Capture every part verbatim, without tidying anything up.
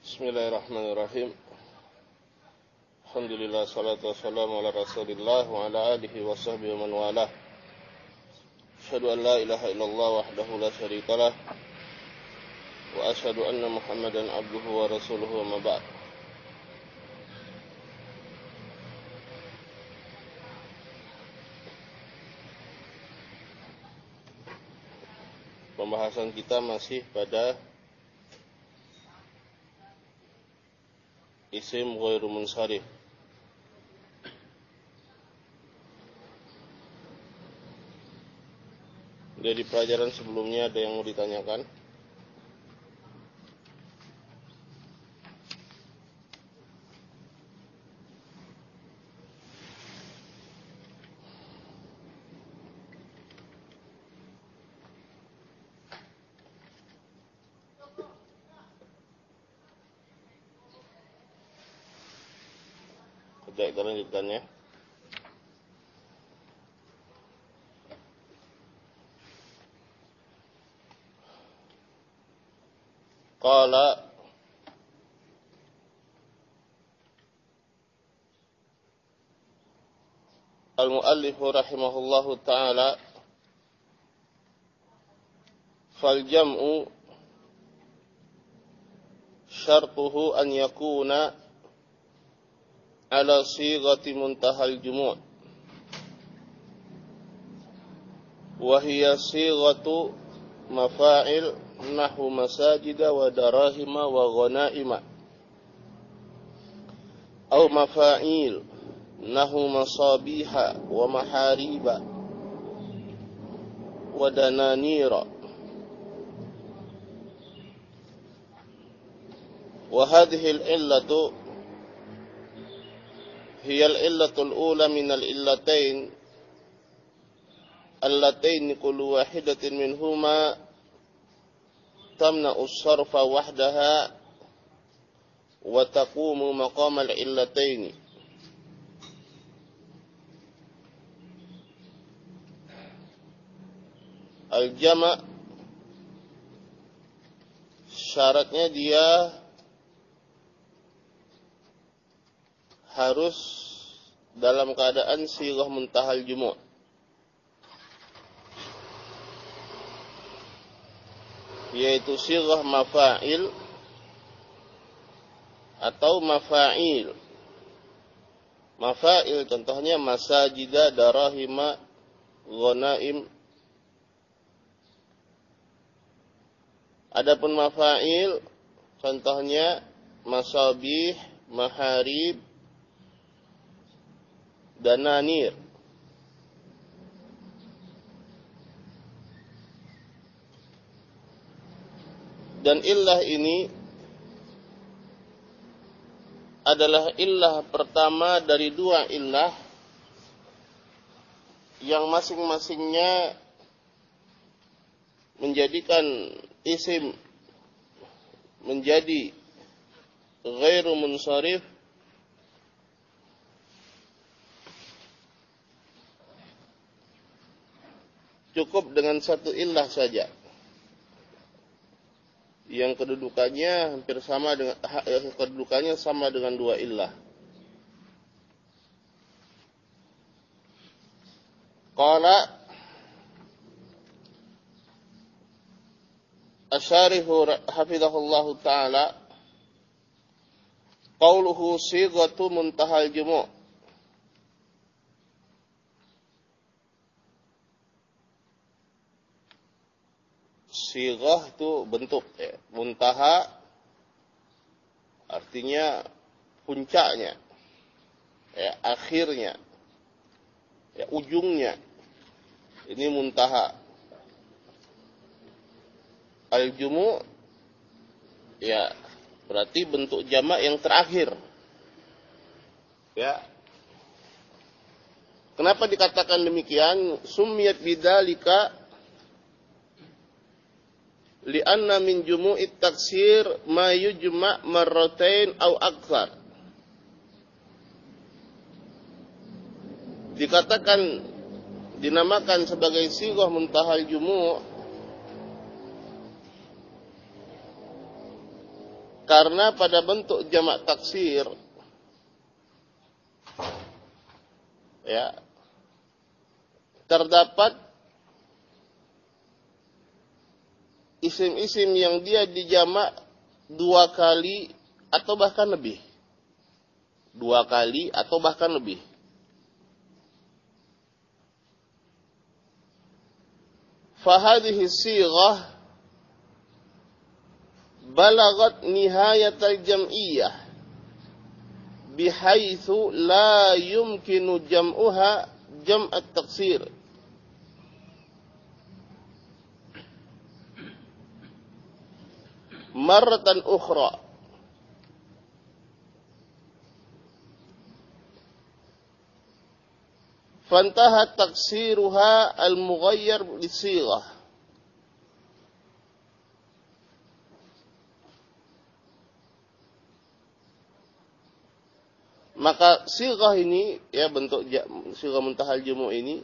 Bismillahirrahmanirrahim. Alhamdulillah, salatu wassalamu ala rasulillah wa ala alihi wa sahbihi wa man walah. Asyhadu an la ilaha illallah wahdahu la syarikalah wa asyhadu anna Muhammadan abduhu wa rasuluhu wa ma ba'd. Pembahasan kita masih pada isim ghairu munsharif. Dari pelajaran sebelumnya ada yang mau ditanyakan? Kita lanjutkan ya. Qala al-muallif rahimahullahu ta'ala, fal jam'u syartuhu an yakuna ala sighati muntahal jumu' wa hiya sighatu mafa'il nahu masajida wa darahima wa ghanaima aw mafa'il nahu masabiha wa mahariba wa dananira. Wa hadhihi al-illatu hiya al-illatul ula min al-illatain allatain kullu wahidatin minhuma tamna'u as-sarfa wahdaha wa taqumu maqam al-illatain. Al-jama' syaratnya dia harus dalam keadaan sighah muntahal jumu', yaitu sighah mafa'il atau mafa'il. Mafa'il contohnya masajida, darahima, ghanaim. Adapun mafa'il contohnya masabih, maharib, dananir. Dan illah ini adalah illah pertama dari dua illah yang masing-masingnya menjadikan isim menjadi ghairu munsharif cukup dengan satu illah saja, yang kedudukannya hampir sama dengan kedudukannya sama dengan dua illah. Qala asyarihu hafizahullahu ta'ala, qauluhu sighatu muntahal jumu'. Sighah itu bentuk ya. Muntaha artinya puncaknya, ya, akhirnya, ya, ujungnya. Ini muntaha. Al-jumu' ya berarti bentuk jamak yang terakhir. Ya. Kenapa dikatakan demikian? Summiyat bidzalika li'anna min jumu'it taksir ma yujma' marratain aw aktsar. Dikatakan dinamakan sebagai sighah muntahal jumu' Karena pada bentuk jamak taksir, ya, terdapat isim-isim yang dia dijamak dua kali atau bahkan lebih. Dua kali atau bahkan lebih. Fahadhihi sighah balagat nihayatal jam'iyah bihaitsu la yumkinu jam'uha jam'at taksir. Marratan ukhra, fantaha taksiruha al-mughayyar lisighah. Maka sighah ini, ya, bentuk sighah muntahal jumu' ini,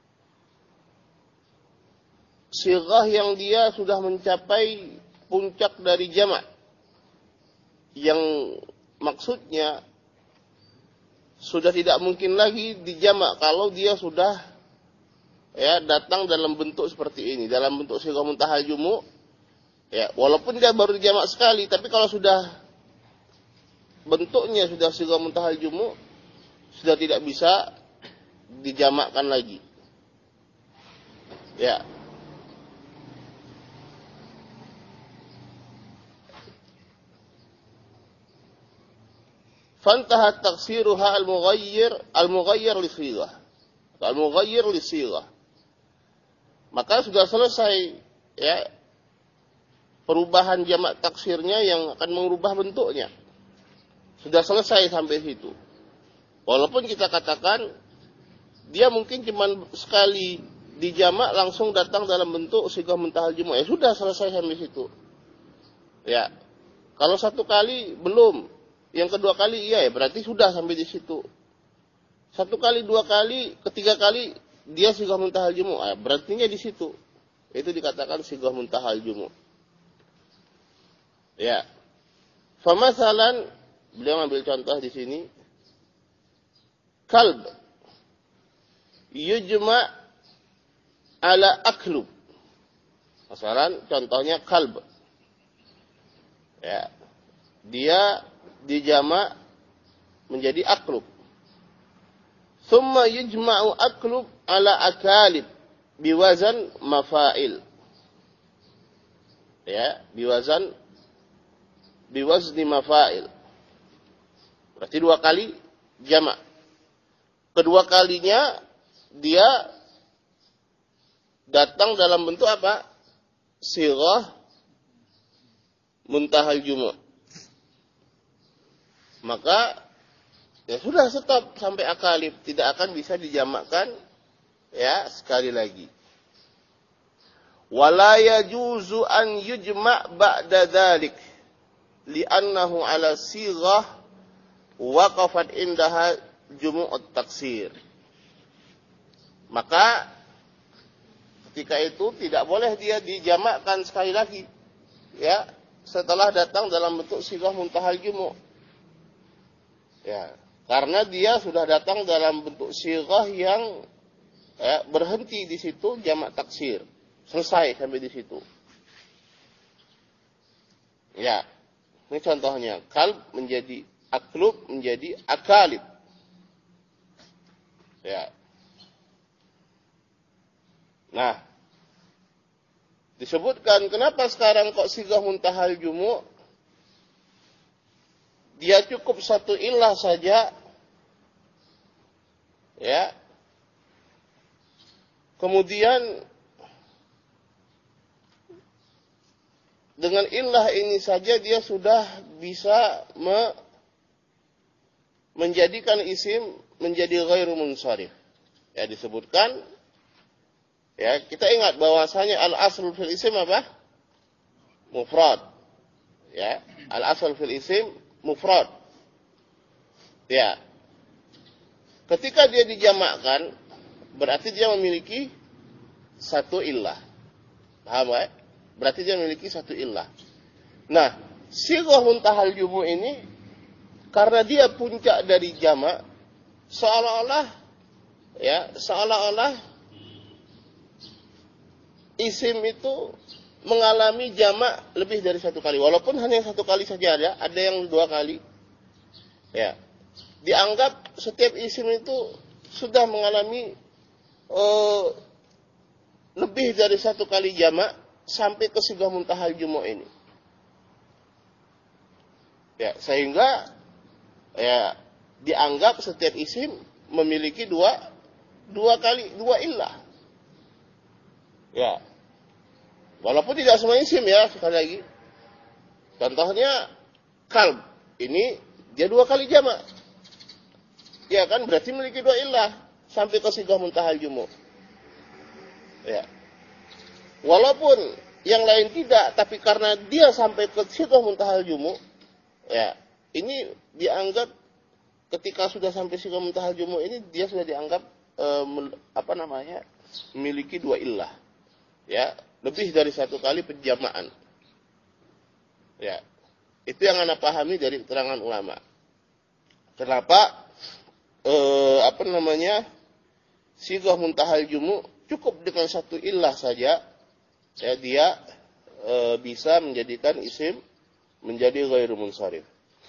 sighah yang dia sudah mencapai puncak dari jamak, yang maksudnya sudah tidak mungkin lagi dijamak kalau dia sudah, ya, datang dalam bentuk seperti ini, dalam bentuk sighah muntahal jumu', ya, walaupun dia baru dijamak sekali, tapi kalau sudah bentuknya sudah sighah muntahal jumu', sudah tidak bisa dijamakkan lagi. Ya. Fantahat taksiruha al-mughayyir al-mughayyir li sighah. Al-mughayyir li sighah. Maka sudah selesai, ya, perubahan jamak taksirnya yang akan mengubah bentuknya. Sudah selesai sampai situ. Walaupun kita katakan dia mungkin cuma sekali dijamak langsung datang dalam bentuk sighah muntahal jumu', ya sudah selesai sampai situ. Ya. Kalau satu kali belum, yang kedua kali iya, ya berarti sudah sampai di situ. Satu kali, dua kali, ketiga kali dia sighah muntahal jumu', ya berartinya di situ. Itu dikatakan sighah muntahal jumu'. Ya. Famasalan, beliau ambil contoh di sini, kalb yujma' ala aklub. Masalan, contohnya kalb. Ya. Dia dijamak menjadi aklub. Thumma yujma'u aklub ala akalib biwazan mafail. Ya, biwazan biwazni mafail. Berarti dua kali jamak. Kedua kalinya dia datang dalam bentuk apa? Sighah muntahal jumu'. Maka ya sudah, stop sampai akalib, tidak akan bisa dijamakkan, ya, sekali lagi. Wala yajuzu an yujma' ba'da dzalik li'annahu ala sighah waqafat indaha jumu'ut taksir. Maka ketika itu tidak boleh dia dijamakkan sekali lagi, ya, setelah datang dalam bentuk sighah muntahal jumu'. Ya, karena dia sudah datang dalam bentuk sighah yang, ya, berhenti di situ jamak taksir. Selesai sampai di situ. Ya, ini contohnya. Kalb menjadi aklub, menjadi akalib. Ya. Nah, disebutkan kenapa sekarang kok sighah muntahal jumu'? Dia cukup satu illah saja, ya. Kemudian dengan illah ini saja dia sudah bisa me menjadikan isim menjadi ghairu munsharif. Ya, disebutkan, ya, kita ingat bahwasanya al-asl fil isim apa? Mufrad. Ya, al-asl fil isim mufrad. Ya. Ketika dia dijamakkan, berarti dia memiliki satu illah. Paham ya? Berarti dia memiliki satu illah. Nah, sighah muntahal jumu' ini karena dia puncak dari jamak, seolah-olah ya, seolah-olah isim itu mengalami jamak lebih dari satu kali, walaupun hanya satu kali saja ada, ada yang dua kali. Ya, dianggap setiap isim itu sudah mengalami uh, lebih dari satu kali jamak sampai ke sighah muntahal jumu' ini. Ya, sehingga ya dianggap setiap isim memiliki dua dua kali dua illah. Ya. Walaupun tidak semua isim ya, sekali lagi. Contohnya kalb, ini dia dua kali jamak. Ya kan, berarti memiliki dua illah sampai ke sighah muntahal jumu'. Ya. Walaupun yang lain tidak, tapi karena dia sampai ke sighah muntahal jumu', ya, ini dianggap ketika sudah sampai sighah muntahal jumu' ini dia sudah dianggap e, apa namanya? Memiliki dua illah. Ya, lebih dari satu kali penjamaan. Ya. Itu yang Anda pahami dari keterangan ulama. Kenapa e, apa namanya? Sighah muntahal jumu' cukup dengan satu illah saja, ya, dia e, bisa menjadikan isim menjadi ghairu munsharif.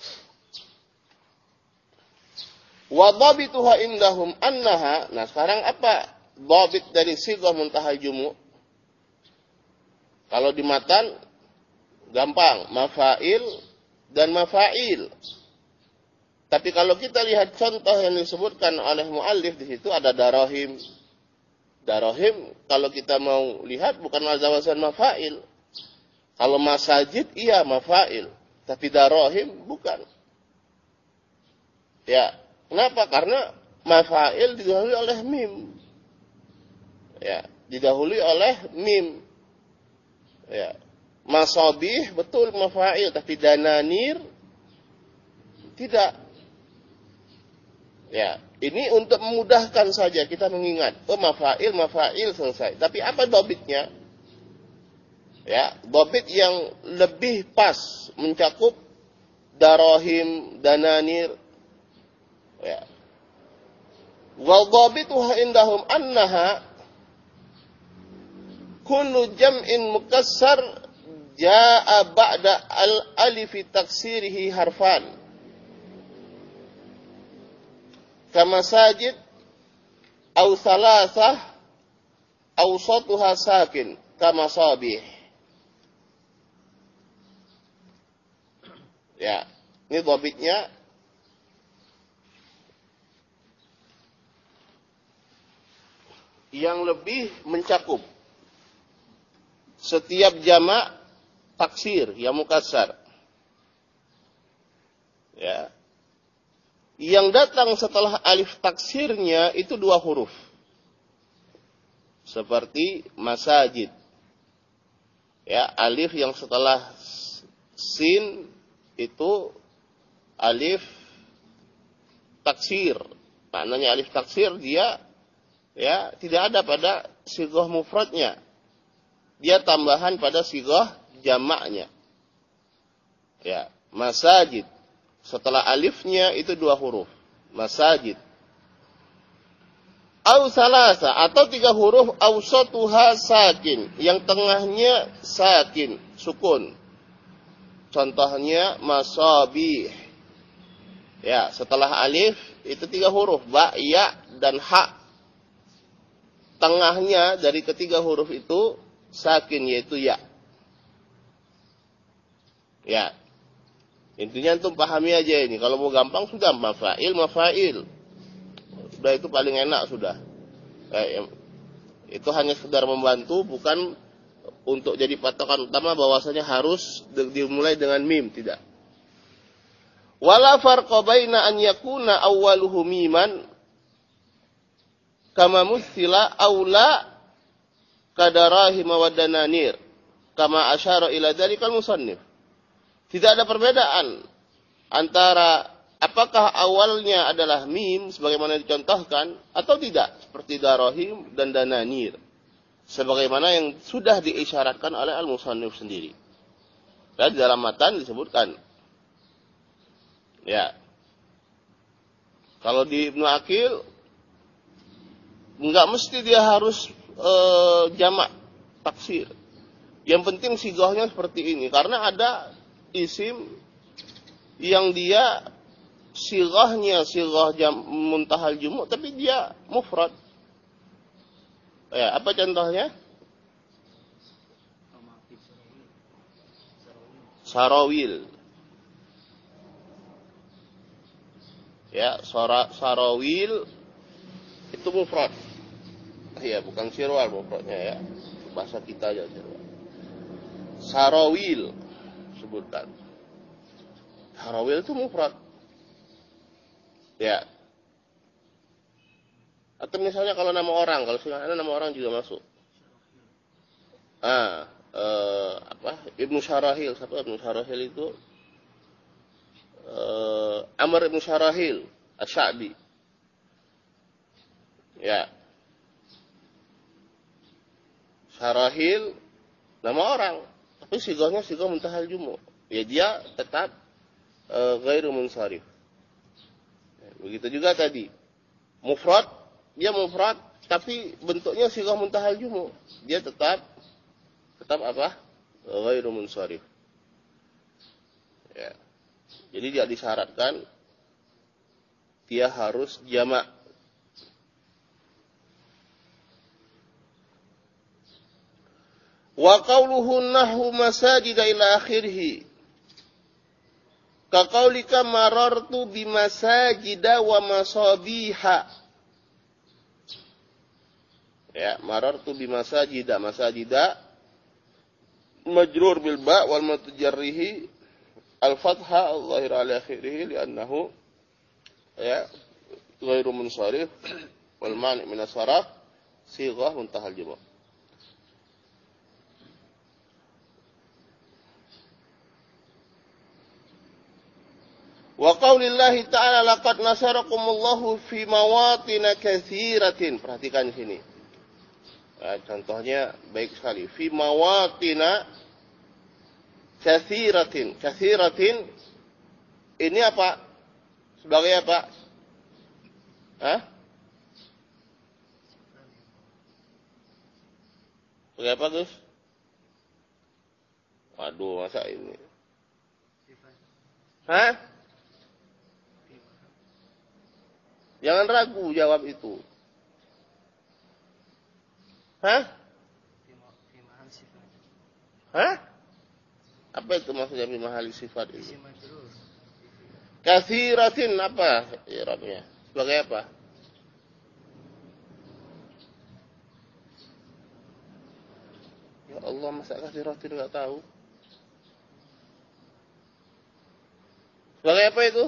Wa dhabituha indahum annaha. Nah, sekarang apa dhabit dari sighah muntahal jumu'? Kalau di matan gampang, mafail dan mafail. Tapi kalau kita lihat contoh yang disebutkan oleh muallif di situ ada darahim. Darahim kalau kita mau lihat bukan wazan mafail. Kalau masajid iya mafail, tapi darahim bukan. Ya, kenapa? Karena mafail didahului oleh mim. Ya, didahului oleh mim. Ya. Masabih betul mafail, tapi dananir tidak. Ya, ini untuk memudahkan saja kita mengingat. Oh, mafail, mafail selesai. Tapi apa dhabitnya? Ya, dhabit yang lebih pas mencakup darahim, dananir. Ya. Wa dhabituha indahum annaha kullu jam'in mukassar jaa ba'da al-alifi taksirihi harfan. Kama sajid aw thalathah aw satuha sakin kama sabih. Ya, ini dhabitnya. Yang lebih mencakup setiap jamak taksir yang mukassar. Ya. Yang datang setelah alif taksirnya itu dua huruf. Seperti masajid. Ya, alif yang setelah sin itu alif taksir. Maknanya alif taksir dia ya tidak ada pada sighah mufradnya. Dia tambahan pada sighah jamaknya. Ya, masajid. Setelah alifnya itu dua huruf. Masajid. Au salasa atau tiga huruf awsatuha sakin, yang tengahnya sakin, sukun. Contohnya masabih. Ya, setelah alif itu tiga huruf, ba, ya dan ha. Tengahnya dari ketiga huruf itu sakin, yaitu ya. Ya. Intinya antum pahami aja ini. Kalau mau gampang sudah mafail, mafail. Sudah itu paling enak sudah. Eh, itu hanya sekedar membantu, bukan untuk jadi patokan utama bahwasanya harus dimulai dengan mim, tidak. Wala farqa baina an yakuna awwaluhu miman kama muthila aula kadarahim wa dananir kama asyara ila dzalikal musannif. Tidak ada perbedaan antara apakah awalnya adalah mim sebagaimana dicontohkan atau tidak, seperti darahim dan dananir sebagaimana yang sudah diisyaratkan oleh al-musannif sendiri. Ya, di dalam matan disebutkan. Ya. Kalau di Ibnu Aqil enggak mesti dia harus e, jamak taksir. Yang penting sigahnya seperti ini, karena ada isim yang dia sigahnya sigah jam muntahal jumu' tapi dia mufrad. Ya, apa contohnya? Sarawil. Ya, sora, sarawil itu mufrad. Ya, bukan sirwal mufradnya ya. Bahasa kita aja sirwal. Sarawil sebutkan. Sarawil itu mufrad. Ya. Atau misalnya kalau nama orang, kalau ada nama orang juga masuk. Ah, eh, apa? Ibnu Syarahil, siapa Ibnu Syarahil itu? Eh, Amr Ibnu Syarahil Asy-Sya'bi. Ya. Syarahil nama orang, tapi sigahnya sigah muntahal jumu'. Ya dia tetap eh, ghairu munsharif. Ya, begitu juga tadi. Mufrad, dia mufrad tapi bentuknya sigah muntahal jumu'. Dia tetap tetap apa? Ghairu munsharif. Ya. Jadi dia disyaratkan dia harus jamak. Wa qawluhu nahu masajid ila akhirih. Ka qaulika marartu bimasajida wa masabiha. Ya, marartu bimasajida, masajida majrur bil ba wal mutajarrihi al-fathah al-zahir ala akhirih li'annahu ya ghairu munsharif wal mani' min as-sarf sighah muntahal jumu'. Wa qaulillahi ta'ala laqad nasarakumullahu fi mawatin katsiratin. Perhatikan di sini. Nah, contohnya baik sekali. Fi mawatin katsiratin. Katsiratin ini apa? Sebagai apa? Hah? Sebagai apa, Gus? Waduh, masa ini? Hah? Jangan ragu jawab itu. Hah? Hah? Apa itu maksudnya bimahali sifat itu? Katsiratin apa i'rabnya? Sebagai apa? Ya Allah, masa katsiratin enggak tahu? Sebagai apa itu?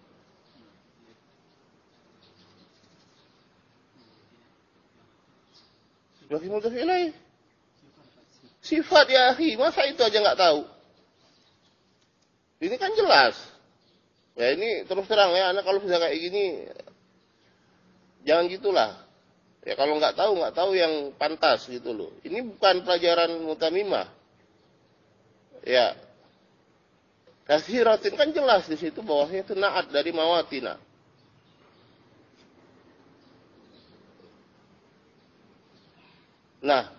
Sebagai mudhaf ilaih. Sifat ya akhi, masa itu aja enggak tahu? Ini kan jelas. Ya ini terus terang ya, anak kalau bisa kayak gini jangan gitulah. Ya kalau nggak tahu nggak tahu yang pantas gitu loh. Ini bukan pelajaran mutamimah. Ya. Katsiratin kan jelas di situ bawahnya itu naat dari mawatina. Nah,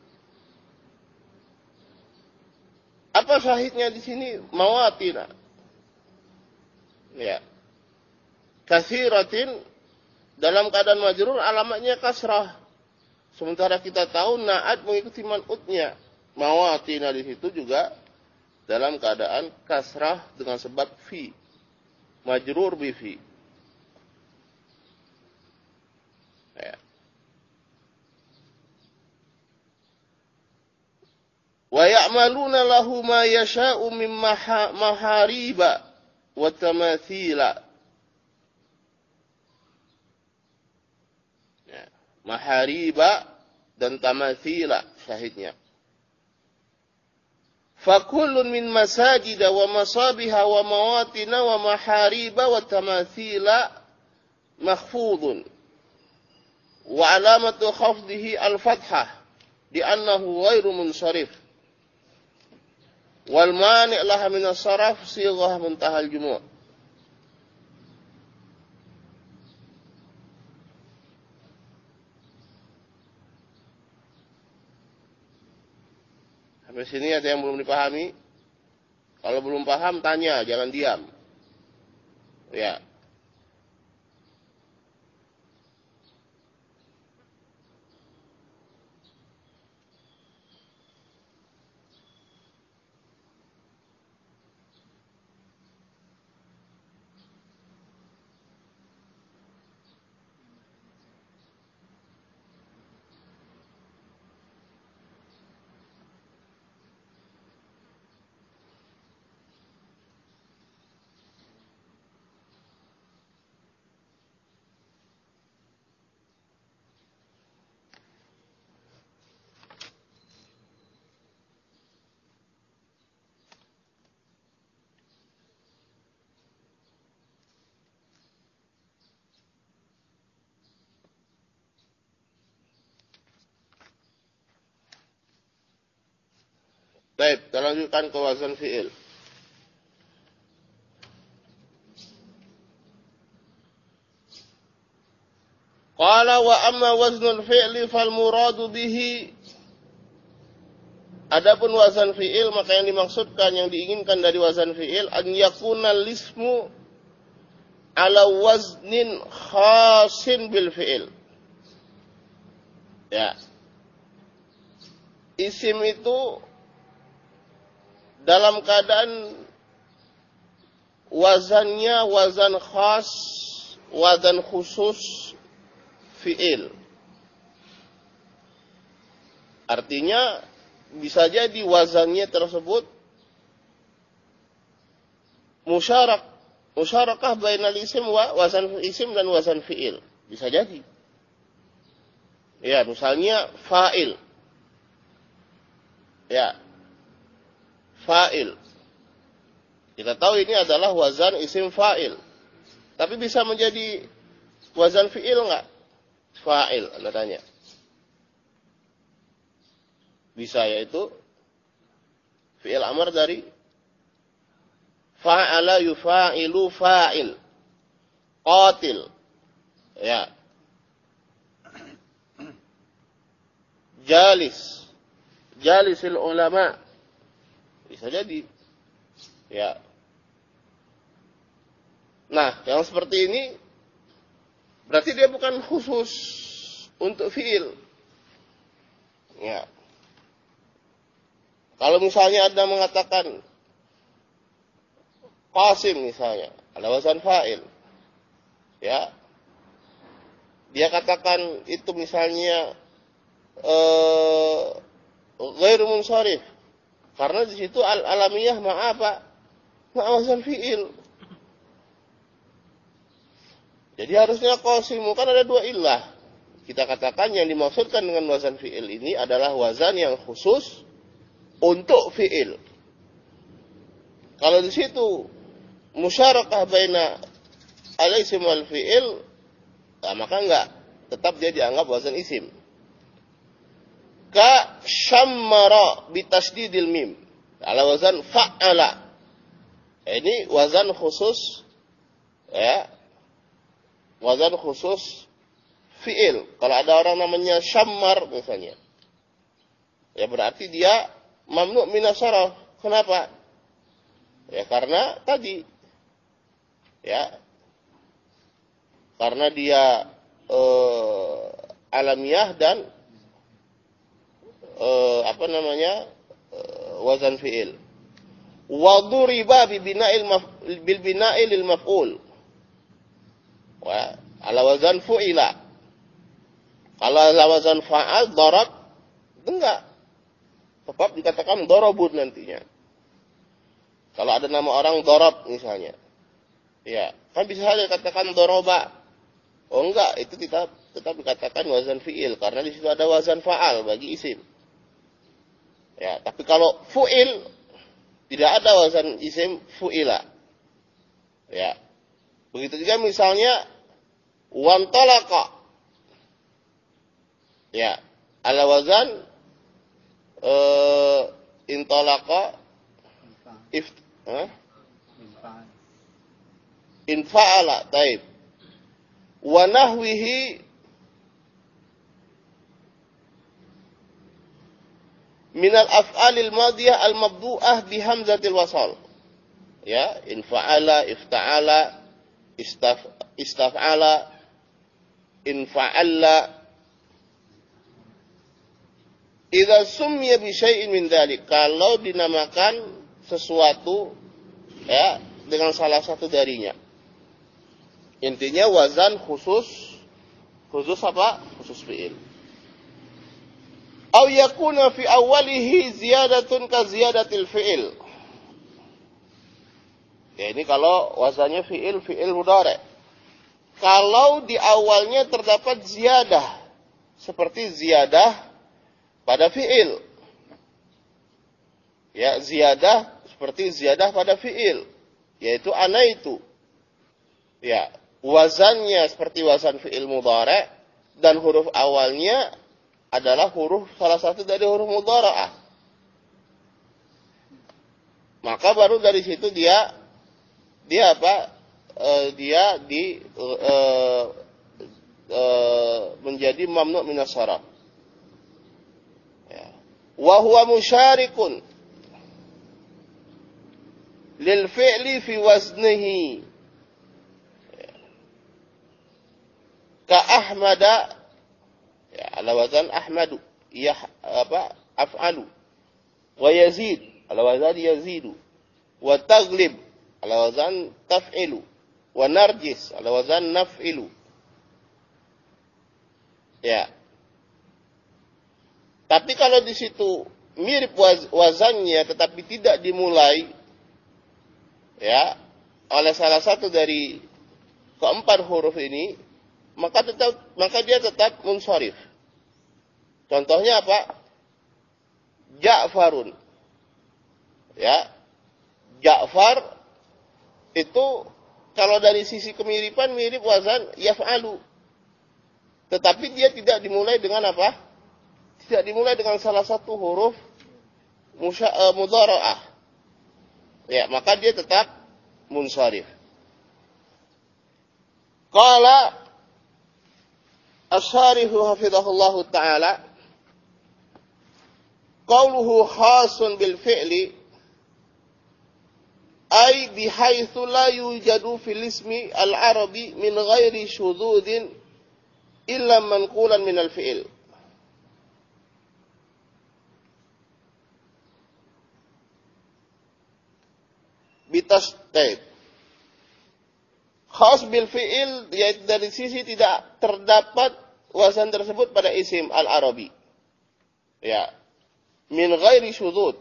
apa syahidnya di sini mawatina? Ya. Katsiratin dalam keadaan majrur alamatnya kasrah. Sementara kita tahu naat mengikuti man'utnya. Mawatina di situ juga dalam keadaan kasrah dengan sebab fi. Majrur bi fi. Ya. Wa ya'maluna lahu ma yasha'u min mahariba wa tamathila. Ya. Mahariba dan tamathila syahidnya. Fakullun min masajida wa masabiha wa mawatina wa mahariba wa tamathila makhfudun. Wa alamatu khafdihi al-fathah. Li'annahu ghairu munsharif. Wal mani' laha min as-sarf sighah muntahal jumu'. Sampai sini ada yang belum dipahami? Kalau belum paham tanya, jangan diam. Ya. Baik, kita lanjutkan ke wazan fi'il. Qala wa amma waznul fi'li fal muradu bihi. Adapun wazan fi'il, maka yang dimaksudkan, yang diinginkan dari wazan fi'il, an yakuna lismu ala waznin khasin bil fi'il. Ya. Isim itu dalam keadaan wazannya wazan khas, wazan khusus fi'il. Artinya bisa jadi wazannya tersebut musyarak, musyarakah bainal isim wa wazan isim dan wazan fi'il. Bisa jadi. Ya, misalnya fa'il. Ya. Fa'il. Kita tahu ini adalah wazan isim fa'il. Tapi bisa menjadi wazan fi'il enggak? Fa'il, Anda tanya. Bisa, yaitu fi'il amr dari fa'ala yufa'ilu fa'il. Qatil. Ya. Jalis. Jalisil ulama. Bisa jadi. Ya. Nah, yang seperti ini berarti dia bukan khusus untuk fi'il. Ya. Kalau misalnya ada mengatakan Qasim misalnya, ada wazan fa'il. Ya. Dia katakan itu misalnya eh ghairu munsharif. Karena di situ al-alamiyah ma apa? Ma wazan fi'il. Jadi harusnya qasimu, kan ada dua illah. Kita katakan yang dimaksudkan dengan wazan fi'il ini adalah wazan yang khusus untuk fi'il. Kalau di situ musyarakah baina al-isim wal fi'il, nah, maka enggak, tetap dia dianggap wazan isim. Ka syammara bitasdidil mim. Ala wazan fa'ala. Ini wazan khusus, ya. Wazan khusus fi'il. Kalau ada orang namanya syammar misalnya, ya berarti dia mamnu minas sarf. Kenapa? Ya karena tadi, ya, karena dia eh, alamiah dan Uh, apa namanya uh, wazan fi'il. Wa duriba bi bina'il maf bil bina'il lil maf'ul. Wa ala wazan fu'ila. Kalau ala wazan fa'al darab enggak. Tetap dikatakan darabun nantinya. Kalau ada nama orang darab misalnya. Ya, kan bisa saja dikatakan daraba. Oh enggak, itu tetap tetap dikatakan wazan fi'il karena di situ ada wazan fa'al bagi isim. Ya, tapi kalau fu'il tidak ada wazan isim fu'ila. Ya. Begitu juga misalnya wantalaqa. Ya, ala wazan eh intalaqa if eh? infa'ala, taib. Wa nahwihi minal af'alil madiyah al-mabdu'ah bihamzatil wasal. Ya, infa'ala, ifta'ala, istaf, istaf'ala, infa'alla. Idza summiya bi syai'in min dzalik, kalau dinamakan sesuatu ya dengan salah satu darinya. Intinya wazan khusus, khusus apa? Khusus fi'il. Aw yakuna fi awwalihi ziyadatun ka ziyadatil fi'il. Ya, ini kalau wazannya fi'il, fi'il mudhari'. Kalau di awalnya terdapat ziyadah, seperti ziyadah pada fi'il. Ya, ziyadah seperti ziyadah pada fi'il, yaitu ana itu. Ya, wazannya seperti wazan fi'il mudhari' dan huruf awalnya adalah huruf salah satu dari huruf mudhara'ah. Maka baru dari situ dia dia apa? E, dia di e, e, menjadi mamnu' minas sarf. Ya. Wa huwa musyarikun lil fi'li fi waznihi. Ya. Ka Ahmada, ya, ala wazan Ahmadu, ya apa? Af'alu. Wa Yazid, ala wazan Yazidu. Wa Taglib, ala wazan Taf'ilu. Wa Narjis, ala wazan Naf'ilu. Ya. Tapi kalau di situ mirip waz wazannya tetapi tidak dimulai ya oleh salah satu dari keempat huruf ini, maka tetap maka dia tetap munsharif. Contohnya apa? Ja'farun. Ya. Ja'far itu kalau dari sisi kemiripan mirip wazan yaf'alu. Tetapi dia tidak dimulai dengan apa? Tidak dimulai dengan salah satu huruf mudhara'ah. Ya, maka dia tetap munsharif. Qala Asy-Syarihu hafizahullahu ta'ala, qauluhu khasun bil fi'li ay bihaitsu la yujadu fil ismi al-arabi min ghairi syududin illa manqulan min al-fi'il. Bitasdid. Khas bil fi'il, yaitu dari sisi tidak terdapat wazan tersebut pada isim al-arabi. Ya. Min ghairi syudud.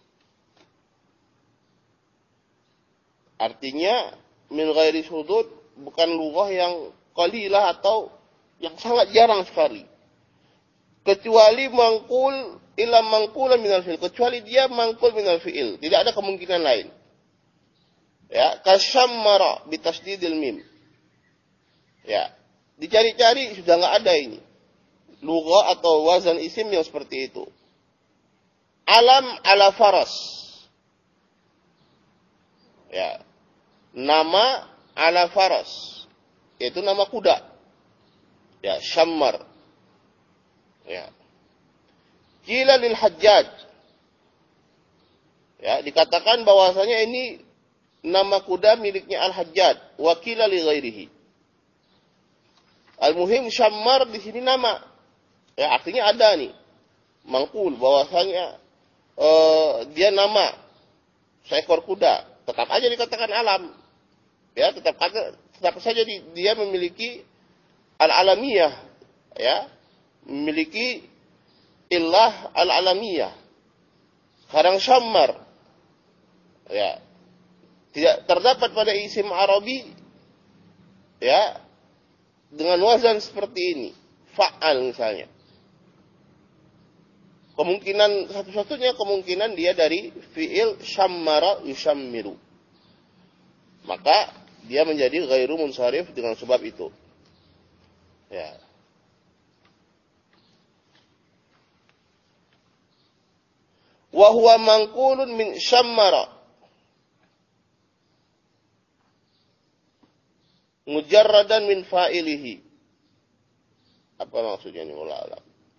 Artinya min ghairi syudud bukan lughah yang qalilah atau yang sangat jarang sekali. Kecuali mangkul ila mangkulan minal fi'il, kecuali dia mangkul minal fi'il, tidak ada kemungkinan lain. Ya, kasyammara bitasdidil mim. Ya, dicari-cari sudah enggak ada ini. Lughah atau wazan isim yang seperti itu. Alam ala faras. Ya. Nama ala faras. Yaitu nama kuda. Ya, syammar. Ya. Qila lil Hajjaj. Ya, dikatakan bahwasanya ini nama kuda miliknya Al-Hajjaj, wakila li ghairihi. Al-muhim syammar di sini nama. Ya, artinya ada nih. Mangkul bahwasanya uh, dia nama seekor kuda. Tetap aja dikatakan alam. Ya, tetap tetap saja dia memiliki al-alamiyah, ya. Memiliki illah al-alamiyah. Sekarang syammar. Ya. Tidak terdapat pada isim Arabi ya dengan wazan seperti ini, fa'al misalnya. Kemungkinan satu-satunya kemungkinan dia dari fi'il syammara yushammiru. Maka dia menjadi ghairu munsharif dengan sebab itu. Ya. Wa huwa manqulun min syammara. mujarradan min fa'ilihi. Apa maksudnya ini wallahu a'lam?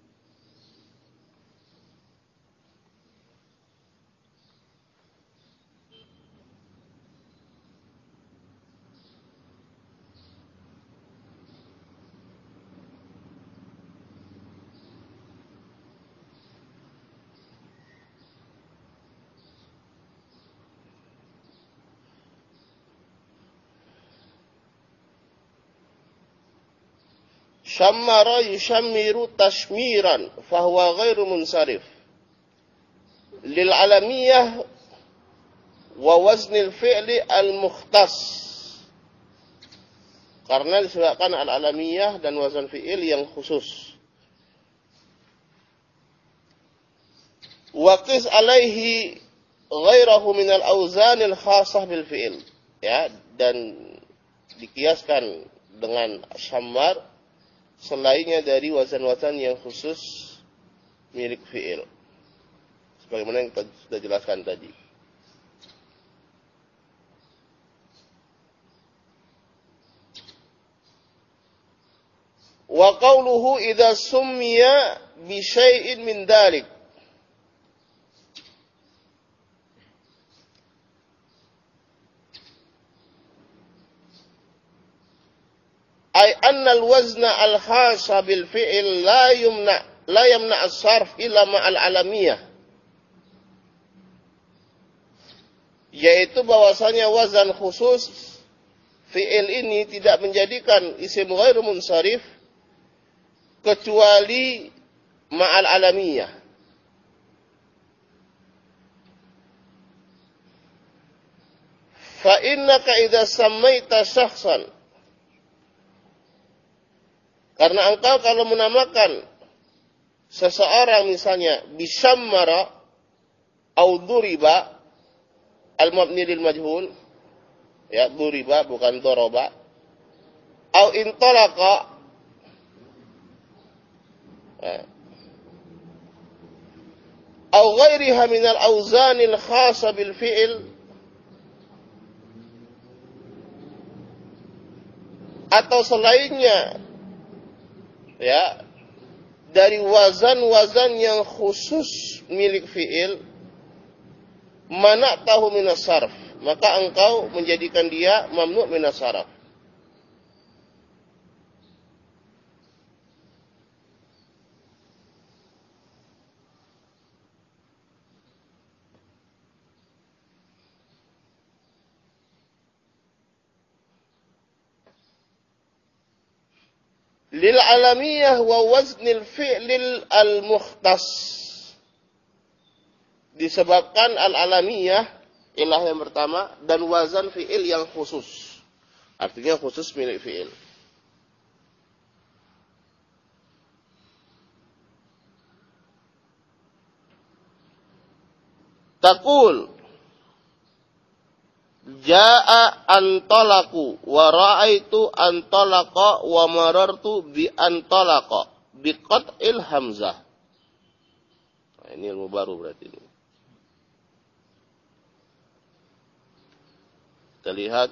Syammara yushammiru tashmiran fahuwa ghairu munsarif lil alamiyah wa waznil fi'li al mukhtas, karena disebabkan al alamiyah dan wazan fi'il yang khusus. Wa qis alaihi ghairahu min al awzanil khasah bil fi'il, ya, dan dikiaskan dengan syammar selainnya dari wazan-wazan yang khusus milik fi'il, sebagaimana yang kita sudah jelaskan tadi. Wa qawluhu idza summiya bi syai'in min dzalik, ay anna al-wazna al-khasa bil fi'il la yumna la yamna as-sarf illa ma'al alamiyah, yaitu bahwasanya wazan khusus fi'il ini tidak menjadikan isim ghairu munsharif kecuali ma'al alamiyah. Fa innaka idza sammaita syakhsan, karena engkau kalau menamakan seseorang misalnya bisyammara au duriba, al-mabni lil majhul, ya, duriba bukan doroba, au intalaqa, ya, au ghairiha min al-awzanil khasa bil fi'il, atau selainnya, ya, dari wazan-wazan yang khusus milik fi'il, mana tahu minas sarf, maka engkau menjadikan dia mamnu' minas sarf. Lil alamiyah wa waznil fi'lil al-mukhtas, disebabkan al-alamiyah ilah yang pertama dan wazan fi'il yang khusus, artinya khusus milik fi'il. Taqul Ja'a antalaku wa ra'aitu antalaqa wa marartu bi antalaqa bi qat'il hamzah. Nah, ini ilmu baru berarti ini. Kita lihat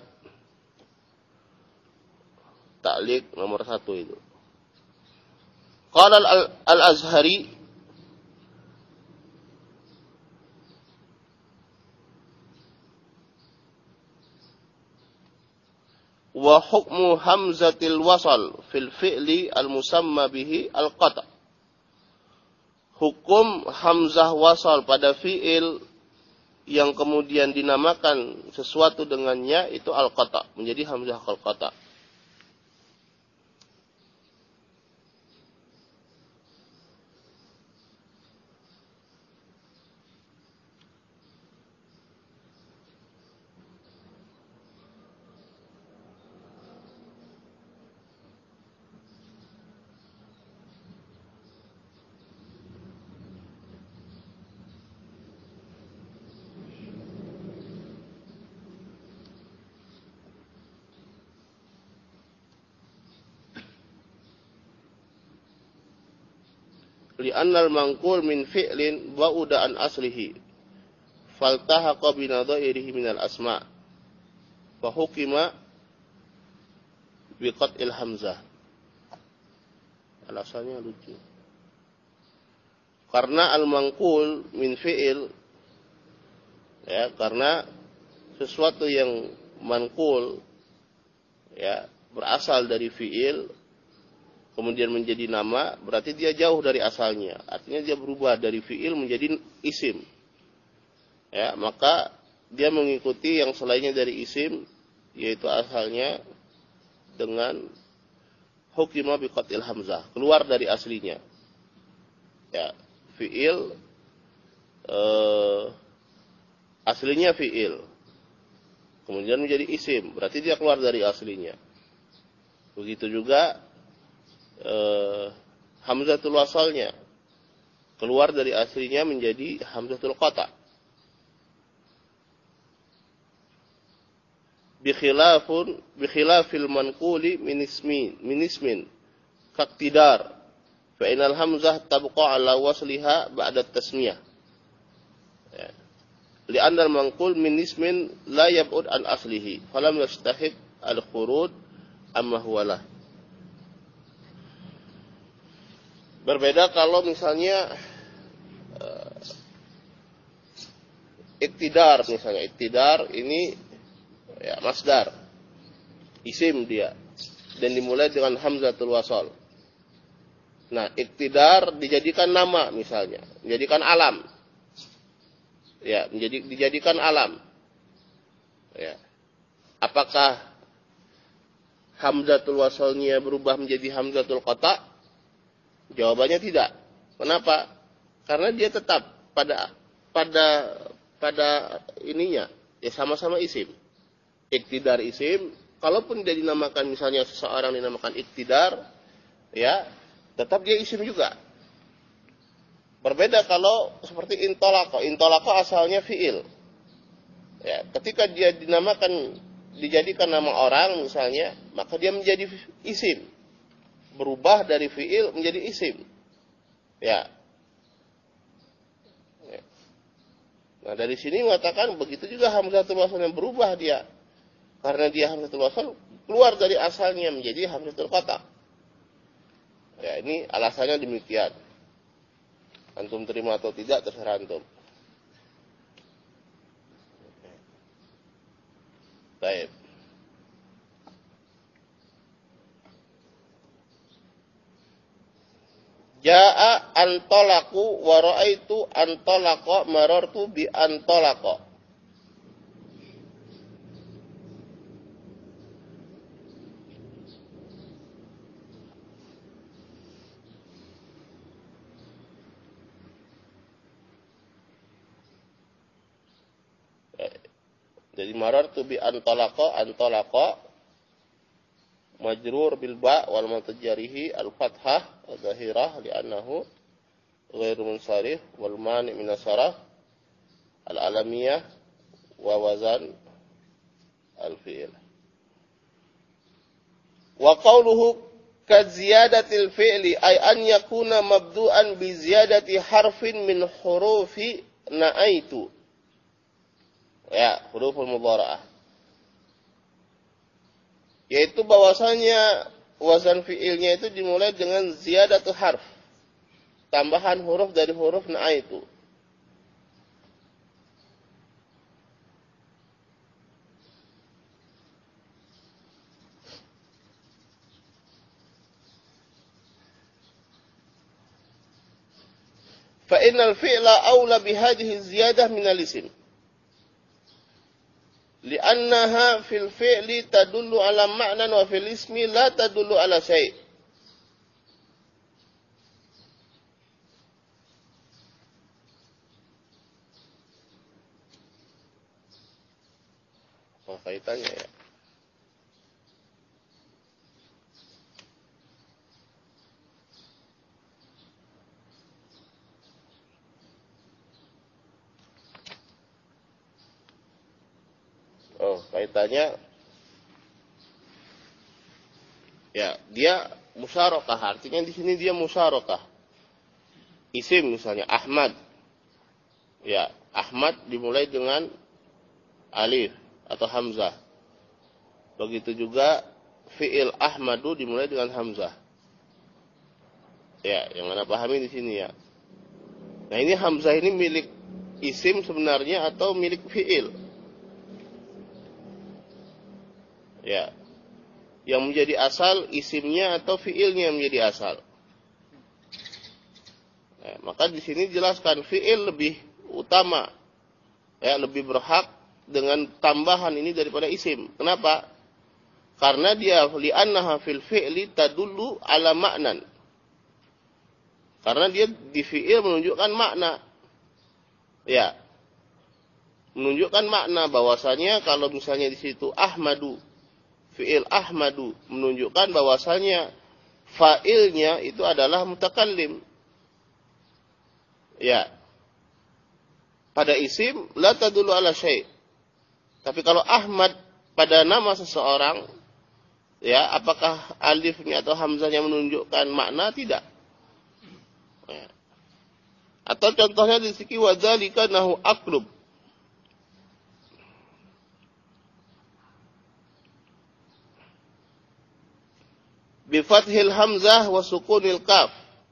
ta'liq nomor satu itu. Qala al-Azhari wa hukmu hamzatil wasal fil fi'li al-musamma bihi al-qata'. Hukum hamzah wasal pada fi'il yang kemudian dinamakan sesuatu dengannya itu al-qata', menjadi hamzah al-qata'. Li'annal mangkul min fi'lin ba'uda an aslihi faltahaqa binadhairihi minal asma' fa hukima biqat'il hamzah. Alasannya lucu. Karena al-manqul min fi'il, ya, karena sesuatu yang manqul, ya, berasal dari fi'il kemudian menjadi nama, berarti dia jauh dari asalnya. Artinya dia berubah dari fi'il menjadi isim. Ya, maka dia mengikuti yang selainnya dari isim, yaitu asalnya dengan hukima biqat'il hamzah, keluar dari aslinya. Ya, fi'il eh, aslinya fi'il, kemudian menjadi isim, berarti dia keluar dari aslinya. Begitu juga eh, hamzatul wasalnya, keluar dari aslinya menjadi hamzatul qata'. Bikhilafun bikhilafil manquli min ismin min ismin kaqtidar fa inal hamzah tabqa ala wasliha ba'da tasmiyah, ya. Li'anna al-manqul min ismin la yab'ud an aslihi falam yastahib al-khurud amma huwa lah. Berbeda kalau misalnya uh, iktidar, misalnya iktidar ini, ya, masdar, isim dia, dan dimulai dengan hamzatul wasal. Nah, iktidar dijadikan nama misalnya, dijadikan alam, ya, menjadi dijadikan alam, ya. Apakah hamzatul wasalnya berubah menjadi hamzatul qata'? Jawabannya tidak. Kenapa? Karena dia tetap pada pada pada ininya, ya, sama-sama isim. Iktidar isim, kalaupun dia dinamakan, misalnya seseorang dinamakan iktidar, ya, tetap dia isim juga. Berbeda kalau seperti intolako. Intolako asalnya fi'il. Ya, ketika dia dinamakan, dijadikan nama orang misalnya, maka dia menjadi isim. Berubah dari fi'il menjadi isim. Ya. Nah, dari sini mengatakan begitu juga hamzatul wasal yang berubah dia. Karena dia hamzatul wasal keluar dari asalnya menjadi hamzatul qata'. Ya, ini alasannya demikian. Antum terima atau tidak terserah antum. Baik. Ja'a antolaku wa ra'aitu antolaqa marartu bi antolaqa. Jadi marartu bi antolaqa, antolaqa majrur bil ba wal mutajarihi al fathah zahirah li'annahu ghairu munsharif wal mani' min asharaf al alamiyah wa wazan al fi'il. Wa qawluhu ka ziyadatil fi'li ay an yakuna mabdu'an bi ziyadati harfin min hurufi na'aitu. Ya, huruful mudhara'ah. Yaitu bahwasanya wazan fi'ilnya itu dimulai dengan ziyadatu harf, tambahan huruf dari huruf na'aitu. Fa innal fi'la aula bihadhihi ziyadah min al-ism. Li'annaha fil fi'li tadullu ala ma'nan wa fil ismi la tadullu ala syai'. Apa kaitannya ya? Oh, kaitannya ya, dia musyarakah, artinya di sini dia musyarakah. Isim misalnya Ahmad. Ya, Ahmad dimulai dengan alif atau hamzah. Begitu juga fi'il ahmadu dimulai dengan hamzah. Ya, yang Anda pahami di sini ya. Nah, ini hamzah ini milik isim sebenarnya atau milik fi'il? Ya. Yang menjadi asal isimnya atau fi'ilnya yang menjadi asal. Ya, maka di sini jelaskan fi'il lebih utama. Ya, lebih berhak dengan tambahan ini daripada isim. Kenapa? Karena dia li'annaha fil fi'li tadullu ala ma'nan. Karena dia di fi'il menunjukkan makna. Ya. Menunjukkan makna bahwasanya kalau misalnya di situ ahmadu, fi'il ahmadu menunjukkan bahwasanya fa'ilnya itu adalah mutakallim. Ya. Pada isim la tadullu ala syai'. Tapi kalau ahmad pada nama seseorang, ya, apakah alifnya atau hamzahnya menunjukkan makna? Tidak. Ya. Atau contohnya di sini wadzalika nahu aklub. Bi fathil hamzah wa sukunil kaf.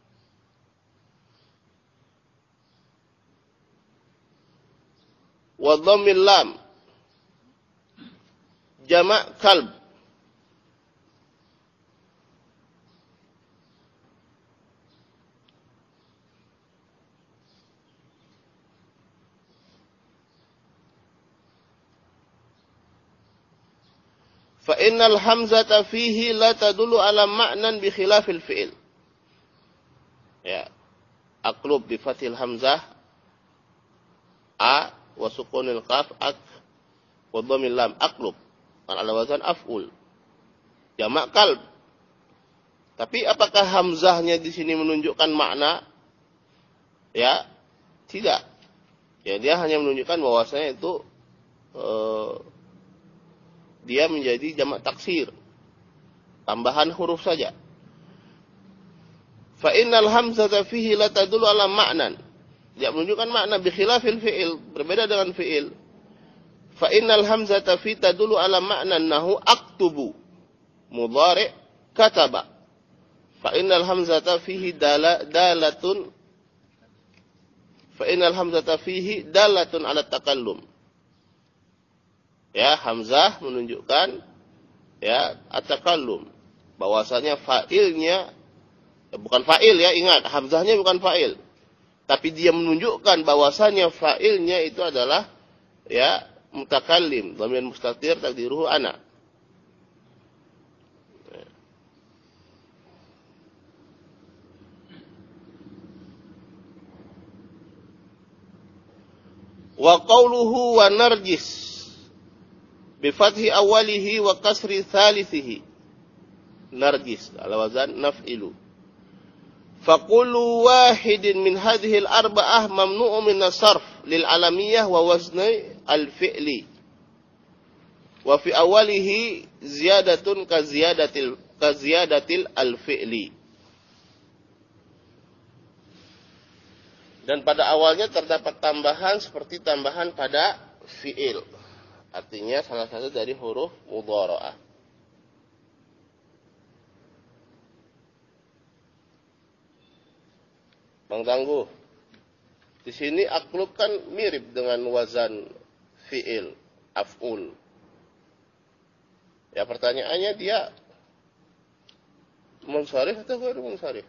Wa dhammil lam. Jama' kalb. Fa innal hamzata fihi la tadullu ala ma'nan bi khilafil fi'il. Ya. Aqlub bi fathil hamzah a wa sukunil qaf ak wa dhammil lam aqlub. Ala wazan af'ul. Jamak kalb. Tapi apakah hamzahnya di sini menunjukkan makna? Ya, tidak. Ya, dia hanya menunjukkan bahwasanya itu eh, dia menjadi jamak taksir. Tambahan huruf saja. Fa innal hamzata fihi la tadullu ala ma'nan. Dia menunjukkan makna bi khilafil fi'il, berbeda dengan fi'il. Fa innal hamzata fi tadullu ala ma'nan nahu aktubu. Mudhari' kataba. Fa innal hamzata fihi dala, dalatun Fa innal hamzata fihi dalatun ala takallum. Ya, hamzah menunjukkan ya at-takallum, bahwasanya fa'ilnya ya, bukan fa'il ya, ingat hamzahnya bukan fa'il, tapi dia menunjukkan bahwasanya fa'ilnya itu adalah ya mutakallim, dhamir mustatir taqdiruhu ana. Wa qawluhu wa narjis bifathi awalihi wa kasri thalithihi. Narjis ala wazan naf'ilu. Faqulu wahidin min hadhihi al-arba'ah mamnu'un min as-sarf lil alamiyah wa wazni al-fi'li. Wa fi awalihi ziyadatun ka ziyadatil ka ziyadatil al-fi'li. Dan pada awalnya terdapat tambahan seperti tambahan pada fi'il. Artinya salah satu dari huruf mudhara'ah. Bang Tangguh, di sini aklub kan mirip dengan wazan fi'il, af'ul. Ya, pertanyaannya dia munsharif atau ghairu munsharif?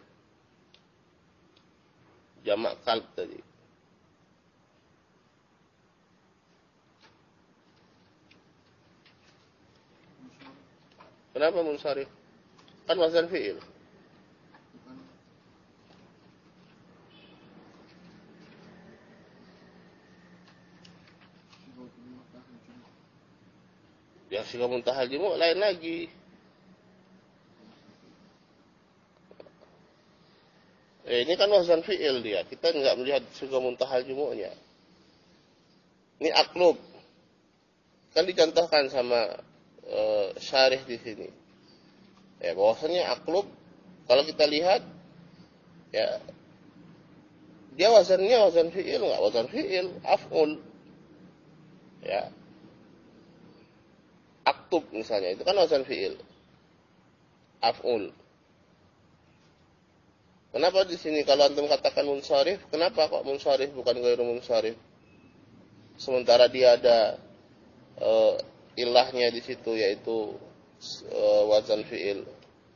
Jamak kalb tadi. Kenapa munsharif? Kan wazan fi'il. Ya, siga muntahal jumu' lain lagi. Eh, ini kan wazan fi'il dia. Kita enggak melihat siga muntahal jumu'nya. Ini aklub. Kan dicontohkan sama Uh, syarih di sini. Ya, bahwasanya aklub kalau kita lihat ya dia wazannya wazan fi'il, enggak wazan fi'il, af'ul. Ya. Aktub misalnya itu kan wazan fi'il. af'ul. Kenapa di sini kalau antum katakan munsharif, kenapa kok munsharif bukan ghairu munsharif? Sementara dia ada uh, ilahnya di situ yaitu uh, wazan fi'il.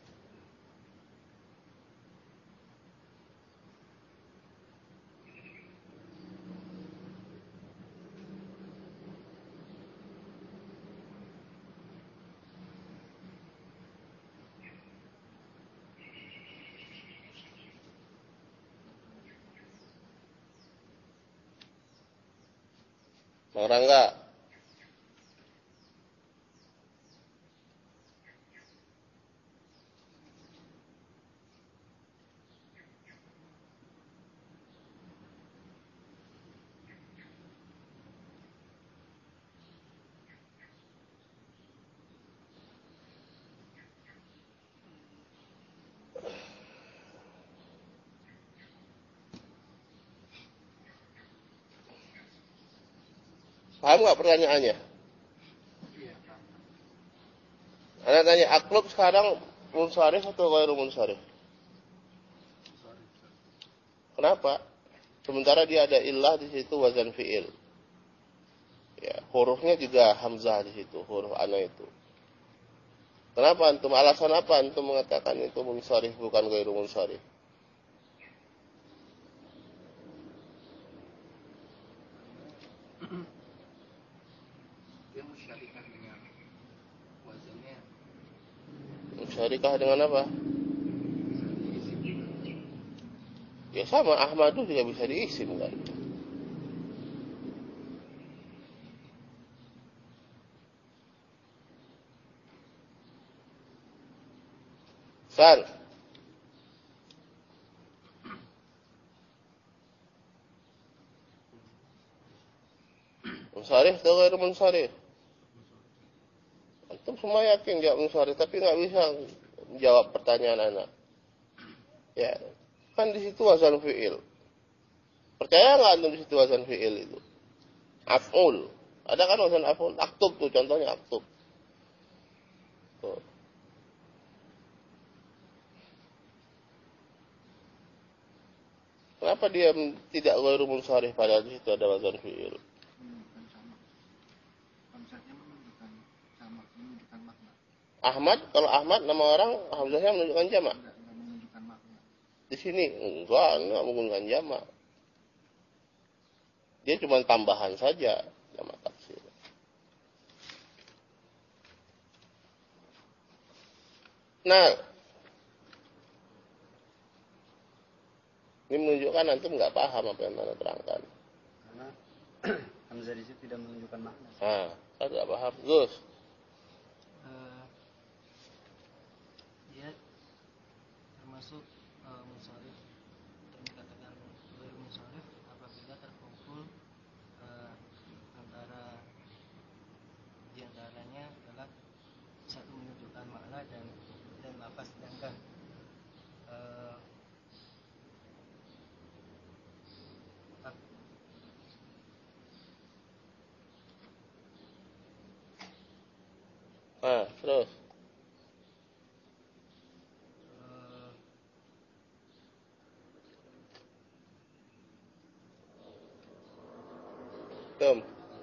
Bang Rangga, paham nggak pertanyaannya? Anda tanya aklub sekarang munsharif atau ghairu munsharif? Kenapa? Sementara dia ada illah di situ wazan fi'il. Ya, hurufnya juga hamzah di situ, huruf ana itu. Kenapa antum? Alasan apa antum mengatakan itu munsharif bukan ghairu munsharif? Dia musyarikah dengan wazannya. Musyarikah dengan apa? Ya sama, Ahmadu juga bisa diisim kan. San. Munsharif atau ghairu munsharif? Antum semua yakin jawab munsharif, tapi nggak bisa jawab pertanyaan anak. Ya, kan di situ wazan fi'il. Percaya nggak antum di situ wazan fi'il itu? Af'ul. Ada kan wazan af'ul? Aktub tuh contohnya aktub. Tuh. Kenapa dia tidak ghairu munsharif padahal di situ ada wazan fi'il? Menunjukkan sama. Konsepnya menunjukkan sama, menunjukkan makna. Ahmad, kalau Ahmad nama orang hamzahnya menunjukkan jamak. Enggak, enggak menunjukkan makna. Di sini enggak, enggak menggunakan jamak. Dia cuma tambahan saja jamak taksir. Nah, ini menunjukkan antum nggak paham apa yang mana terangkan. Karena hamzah di situ tidak menunjukkan makna. Nah, saya tidak paham. Gus. Uh, dia termasuk uh, munsharif dan dikatakan ghairu munsharif apabila terkumpul uh, antara di antaranya adalah satu menunjukkan makna dan dan lafaz, sedangkan uh, Nah, terus. uh, Tum.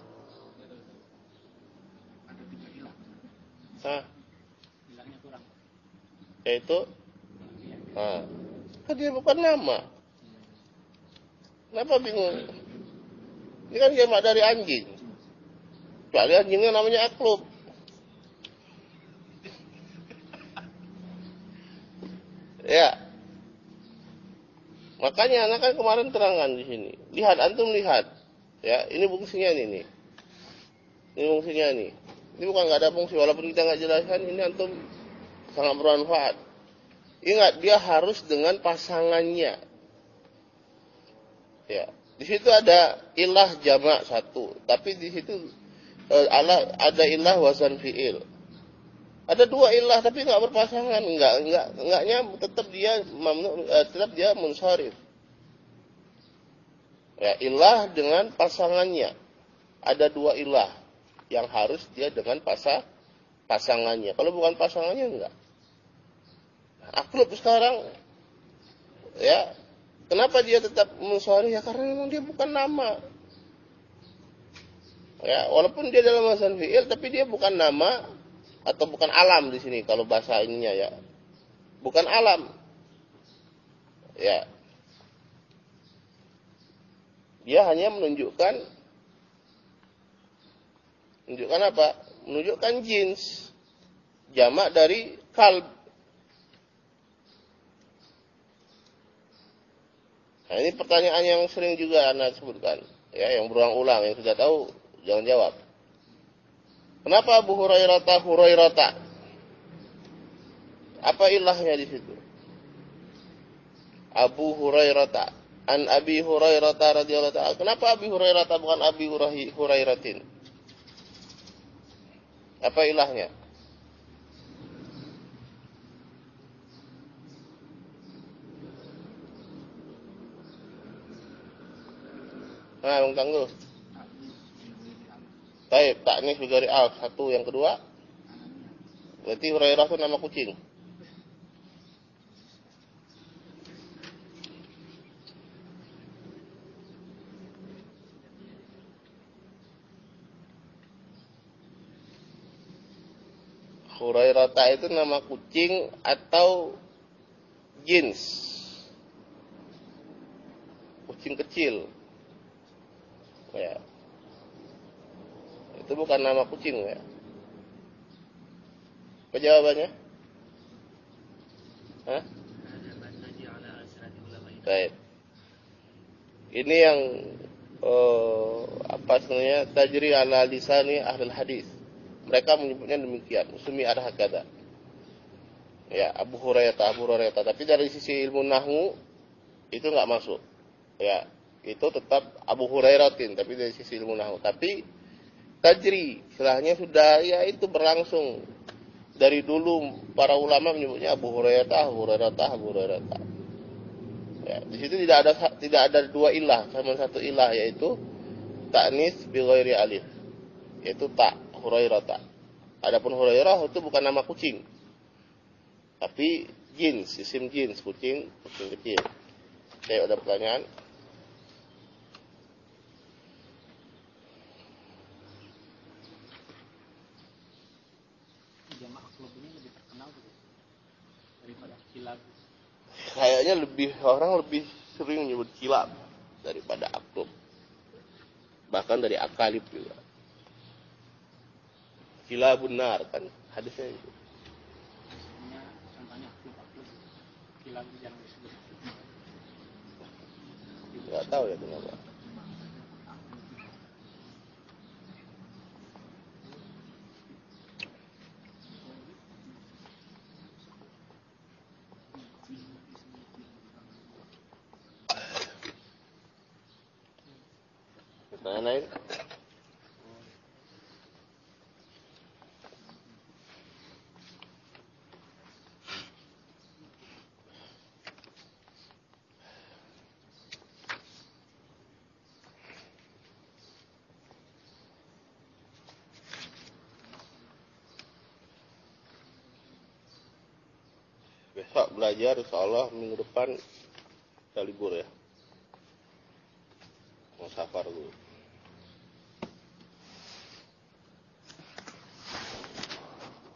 Ada tiga ilah. Nah, Ilahnya kurang. yaitu nah, kan dia bukan nama. Kenapa bingung? Ini kan jamak dari anjing. Kecuali anjingnya namanya aklub. Ya. Makanya anak kan kemarin terangkan di sini. Lihat, antum lihat. Ya, ini fungsinya ini nih. Ini fungsinya nih. Ini bukan nggak ada fungsi, walaupun kita nggak jelaskan, ini antum sangat bermanfaat. Ingat, dia harus dengan pasangannya. Ya, di situ ada ilah jamak satu, tapi di situ eh, ada ilah wazan fi'il. Ada dua ilah tapi nggak berpasangan, nggak nggak nggaknya tetap dia mamnu, eh, tetap dia munsharif. Ya, ilah dengan pasangannya. Ada dua ilah yang harus dia dengan pasang pasangannya. Kalau bukan pasangannya enggak. akrab sekarang. Ya, kenapa dia tetap munsharif? Ya karena memang dia bukan nama. Ya, walaupun dia dalam wazan fi'il, tapi dia bukan nama atau bukan alam di sini kalau bahasa ininya ya. Bukan alam. Ya. Dia hanya menunjukkan menunjukkan apa? Menunjukkan jins. Jamak dari kalb. Nah, ini pertanyaan yang sering juga Anda sebutkan, ya, yang berulang-ulang, yang sudah tahu jangan jawab. Kenapa Abu Hurairah ta Hurairah ta? Apa ilahnya di situ? Abu Hurairah ta an Abi Hurairah radhiyallahu ta'ala. Kenapa Abi Hurairah bukan Abi Hurairatin? Apa ilahnya? Nah, Bang Tangguh. Baik, taknis bigari al. Satu, yang kedua. Berarti Hurairah itu nama kucing. Hurairah itu nama kucing atau jins. Kucing kecil. Ya. Itu bukan nama kucing ya. Apa jawabannya? Hah? Baik. Ini yang uh, apa sebenarnya tajri ala lisani ahli hadis. Mereka menyebutnya demikian. Usmi ar-hakada. Ya, Abu Hurairah, Abu Hurairah. Tapi dari sisi ilmu nahwu itu enggak masuk. Ya, itu tetap Abu Hurairatin, tapi dari sisi ilmu nahwu. Tapi tajri, istilahnya sudah ya itu berlangsung. Dari dulu para ulama menyebutnya Abu Hurairah, Abu Hurairah, Abu Hurairah. Ya, di situ tidak ada tidak ada dua ilah, sama satu ilah yaitu ta'nis bi ghairi alif. Yaitu ta Hurairah ta. Adapun Hurairah itu bukan nama kucing. Tapi jins, isim jins, kucing, kucing kecil. Oke, ada pertanyaan? Jamak aklub ini lebih terkenal daripada kilab. Kayaknya lebih orang lebih sering menyebut kilab daripada aklub. Bahkan dari akalib juga. Kilabun nar kan hadisnya itu. Contohnya, contohnya aklub aklub kilab yang disebut. Enggak tahu ya kenapa. Pertanyaan lain? Besok belajar insyaallah minggu depan kita libur ya. Mau safar dulu.